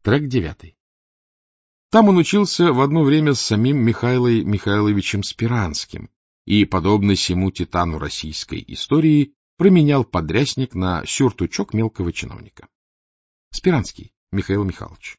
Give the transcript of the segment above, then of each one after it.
Трек 9. Там он учился в одно время с самим Михаилом Михайловичем Спиранским и, подобно сему титану российской истории, променял подрясник на сюртучок мелкого чиновника. Спиранский Михаил Михайлович,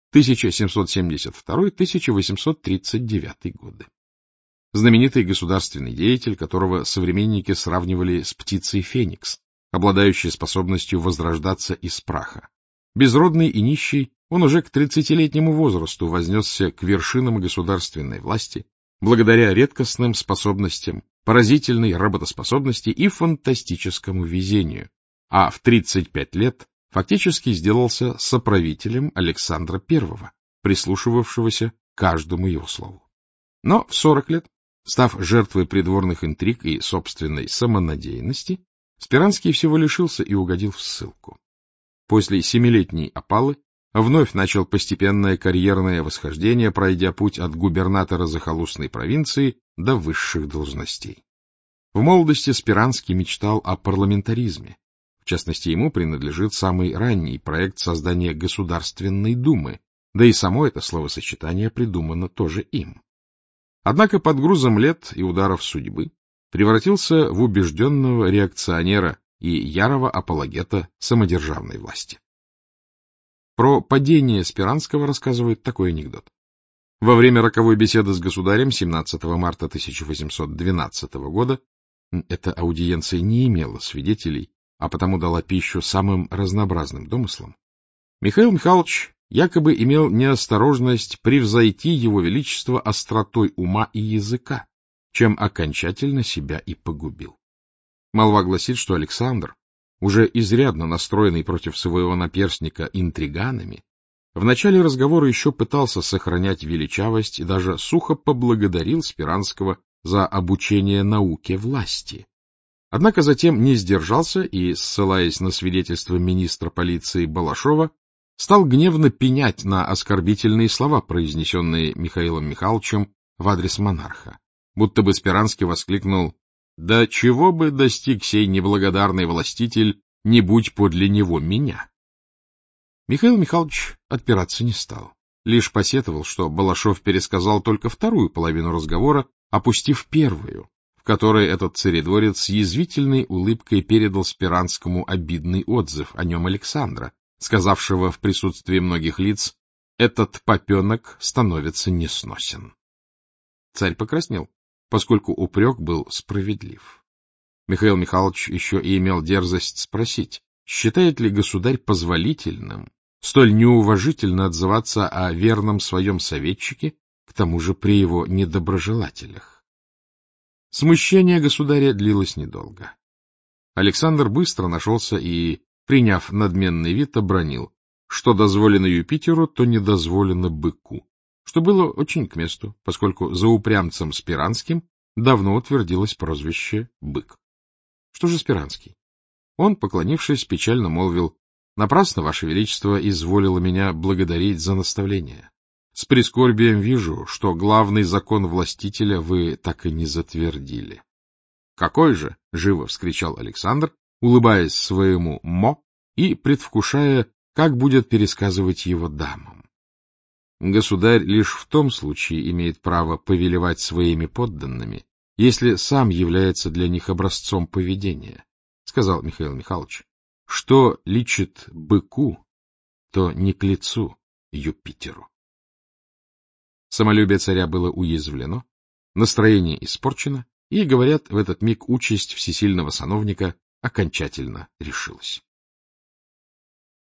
1772-1839 годы. Знаменитый государственный деятель, которого современники сравнивали с птицей Феникс, обладающей способностью возрождаться из праха. Безродный и нищий, он уже к 30-летнему возрасту вознесся к вершинам государственной власти благодаря редкостным способностям, поразительной работоспособности и фантастическому везению, а в 35 лет фактически сделался соправителем Александра I, прислушивавшегося к каждому его слову. Но в 40 лет, став жертвой придворных интриг и собственной самонадеянности, Спиранский всего лишился и угодил в ссылку. После 7-летней опалы вновь начал постепенное карьерное восхождение, пройдя путь от губернатора захолустной провинции до высших должностей. В молодости Спиранский мечтал о парламентаризме. В частности, ему принадлежит самый ранний проект создания Государственной Думы, да и само это словосочетание придумано тоже им. Однако под грузом лет и ударов судьбы превратился в убежденного реакционера и ярого апологета самодержавной власти. Про падение Спиранского рассказывает такой анекдот. Во время роковой беседы с государем 17 марта 1812 года эта аудиенция не имела свидетелей, а потому дала пищу самым разнообразным домыслам, Михаил Михайлович якобы имел неосторожность превзойти его величество остротой ума и языка, чем окончательно себя и погубил. Молва гласит, что Александр, уже изрядно настроенный против своего наперстника интриганами, в начале разговора еще пытался сохранять величавость и даже сухо поблагодарил Спиранского за обучение науке власти. Однако затем не сдержался и, ссылаясь на свидетельство министра полиции Балашова, стал гневно пенять на оскорбительные слова, произнесенные Михаилом Михайловичем в адрес монарха. Будто бы Спиранский воскликнул: «Да чего бы достиг сей неблагодарный властитель, не будь подле него меня!» Михаил Михайлович отпираться не стал, лишь посетовал, что Балашов пересказал только вторую половину разговора, опустив первую, в которой этот царедворец с язвительной улыбкой передал Спиранскому обидный отзыв о нем Александра, сказавшего в присутствии многих лиц: «Этот попенок становится несносен». Царь покраснел, поскольку упрек был справедлив. Михаил Михайлович еще и имел дерзость спросить, считает ли государь позволительным столь неуважительно отзываться о верном своем советчике, к тому же при его недоброжелателях. Смущение государя длилось недолго. Александр быстро нашелся и, приняв надменный вид, обронил: что дозволено Юпитеру, то не дозволено быку, что было очень к месту, поскольку за упрямцем Спиранским давно утвердилось прозвище «бык». Что же Спиранский? Он, поклонившись, печально молвил: «Напрасно, Ваше Величество, изволило меня благодарить за наставление. С прискорбием вижу, что главный закон властителя вы так и не затвердили». «Какой же?» — живо вскричал Александр, улыбаясь своему «мо» и предвкушая, как будет пересказывать его дамам. Государь лишь в том случае имеет право повелевать своими подданными, если сам является для них образцом поведения, — сказал Михаил Михайлович. Что личит быку, то не к лицу Юпитеру. Самолюбие царя было уязвлено, настроение испорчено, и, говорят, в этот миг участь всесильного сановника окончательно решилась.